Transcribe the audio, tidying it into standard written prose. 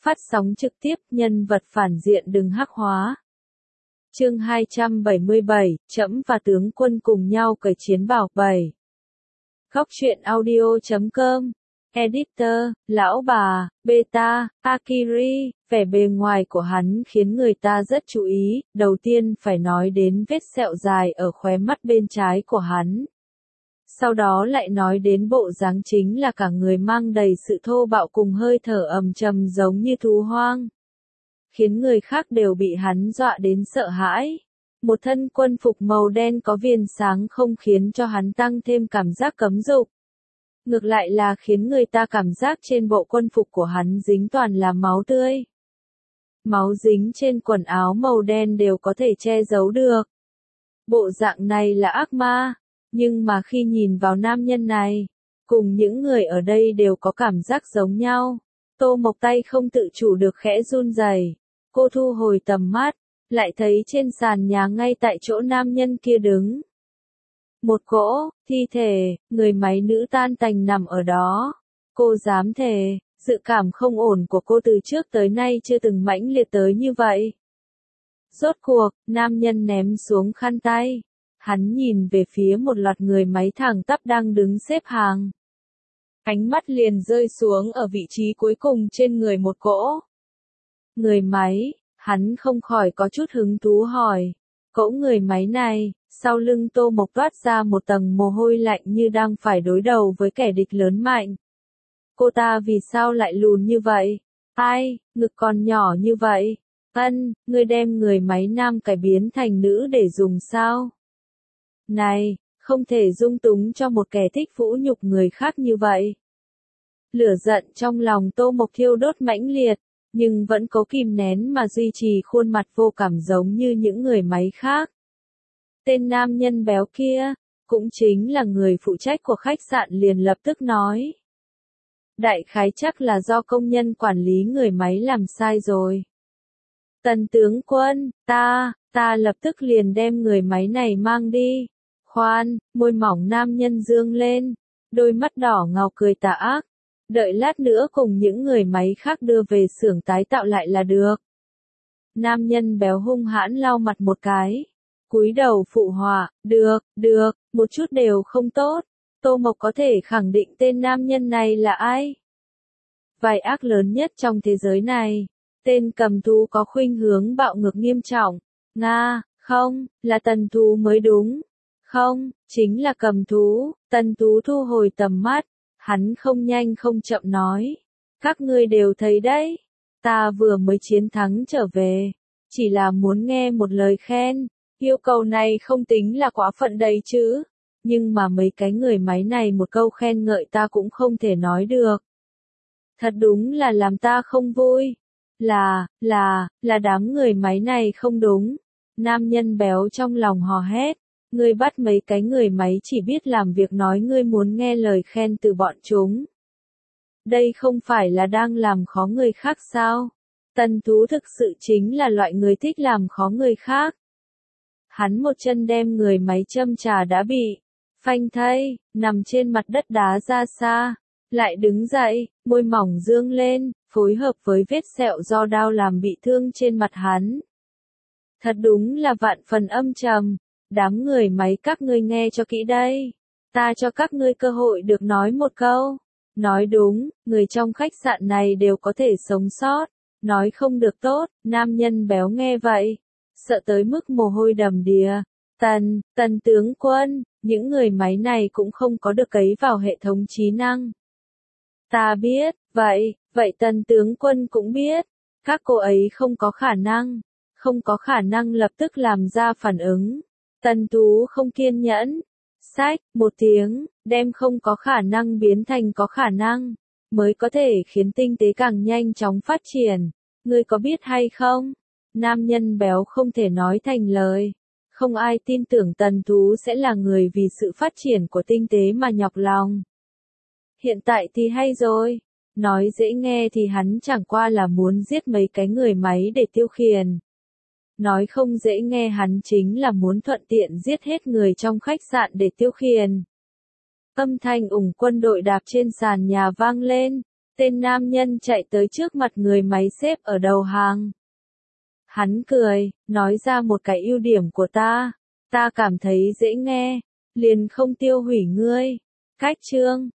Phát sóng trực tiếp, nhân vật phản diện đừng hắc hóa. Chương 277, Trẫm và tướng quân cùng nhau cởi chiến bảo 7. Góc truyện audio.com. Editor, lão bà, Beta, Akiri, vẻ bề ngoài của hắn khiến người ta rất chú ý, đầu tiên phải nói đến vết sẹo dài ở khóe mắt bên trái của hắn. Sau đó lại nói đến bộ dáng chính là cả người mang đầy sự thô bạo cùng hơi thở ầm trầm giống như thú hoang. Khiến người khác đều bị hắn dọa đến sợ hãi. Một thân quân phục màu đen có viền sáng không khiến cho hắn tăng thêm cảm giác cấm dục. Ngược lại là khiến người ta cảm giác trên bộ quân phục của hắn dính toàn là máu tươi. Máu dính trên quần áo màu đen đều có thể che giấu được. Bộ dạng này là ác ma. Nhưng mà khi nhìn vào nam nhân này, cùng những người ở đây đều có cảm giác giống nhau. Tô Mộc tay không tự chủ được khẽ run rẩy. Cô thu hồi tầm mắt, lại thấy trên sàn nhà ngay tại chỗ nam nhân kia đứng. Một cỗ, thi thể, người máy nữ tan tành nằm ở đó. Cô dám thề, dự cảm không ổn của cô từ trước tới nay chưa từng mãnh liệt tới như vậy. Rốt cuộc, nam nhân ném xuống khăn tay. Hắn nhìn về phía một loạt người máy thẳng tắp đang đứng xếp hàng. Ánh mắt liền rơi xuống ở vị trí cuối cùng trên người một cỗ. Người máy, hắn không khỏi có chút hứng thú hỏi. Cỗ người máy này, sau lưng Tô Mộc toát ra một tầng mồ hôi lạnh như đang phải đối đầu với kẻ địch lớn mạnh. Cô ta vì sao lại lùn như vậy? Ai, ngực còn nhỏ như vậy? Ngươi đem người máy nam cải biến thành nữ để dùng sao? Này, không thể dung túng cho một kẻ thích vũ nhục người khác như vậy. Lửa giận trong lòng Tô Mộc thiêu đốt mãnh liệt, nhưng vẫn cố kìm nén mà duy trì khuôn mặt vô cảm giống như những người máy khác. Tên nam nhân béo kia, cũng chính là người phụ trách của khách sạn liền lập tức nói. Đại khái chắc là do công nhân quản lý người máy làm sai rồi. Tần tướng quân, ta lập tức liền đem người máy này mang đi. Khoan, môi mỏng nam nhân dương lên, đôi mắt đỏ ngầu cười tà ác. Đợi lát nữa cùng những người máy khác đưa về xưởng tái tạo lại là được. Nam nhân béo hung hãn lau mặt một cái. Cúi đầu phụ họa, được, một chút đều không tốt. Tô Mộc có thể khẳng định tên nam nhân này là ai? Vai ác lớn nhất trong thế giới này. Tên cầm thú có khuynh hướng bạo ngược nghiêm trọng. Không, là tần thú mới đúng. Không, chính là cầm thú. Tần thú thu hồi tầm mắt. Hắn không nhanh không chậm nói. Các ngươi đều thấy đấy. Ta vừa mới chiến thắng trở về. Chỉ là muốn nghe một lời khen. Yêu cầu này không tính là quá phận đấy chứ. Nhưng mà mấy cái người máy này một câu khen ngợi ta cũng không thể nói được. Thật đúng là làm ta không vui. Là đám người máy này không đúng. Nam nhân béo trong lòng hò hét. Ngươi bắt mấy cái người máy chỉ biết làm việc nói ngươi muốn nghe lời khen từ bọn chúng. Đây không phải là đang làm khó người khác sao? Tần thú thực sự chính là loại người thích làm khó người khác. Hắn một chân đem người máy châm trà đã bị phanh thây, nằm trên mặt đất đá ra xa. Lại đứng dậy, môi mỏng dương lên, phối hợp với vết sẹo do đao làm bị thương trên mặt hắn. Thật đúng là vạn phần âm trầm. Đám người máy các ngươi nghe cho kỹ đây. Ta cho các ngươi cơ hội được nói một câu. Nói đúng, người trong khách sạn này đều có thể sống sót. Nói không được tốt, nam nhân béo nghe vậy. Sợ tới mức mồ hôi đầm đìa. Tần tướng quân, những người máy này cũng không có được cấy vào hệ thống trí năng. Ta biết, vậy tần tướng quân cũng biết. Các cô ấy không có khả năng lập tức làm ra phản ứng. Tần thú không kiên nhẫn. Sách, một tiếng, đem không có khả năng biến thành có khả năng, mới có thể khiến tinh tế càng nhanh chóng phát triển. Ngươi có biết hay không? Nam nhân béo không thể nói thành lời. Không ai tin tưởng tần thú sẽ là người vì sự phát triển của tinh tế mà nhọc lòng. Hiện tại thì hay rồi. Nói dễ nghe thì hắn chẳng qua là muốn giết mấy cái người máy để tiêu khiển. Nói không dễ nghe hắn chính là muốn thuận tiện giết hết người trong khách sạn để tiêu khiển. Âm thanh ủng quân đội đạp trên sàn nhà vang lên. Tên nam nhân chạy tới trước mặt người máy xếp ở đầu hàng. Hắn cười, nói ra một cái ưu điểm của ta. Ta cảm thấy dễ nghe, liền không tiêu hủy ngươi. Cách chương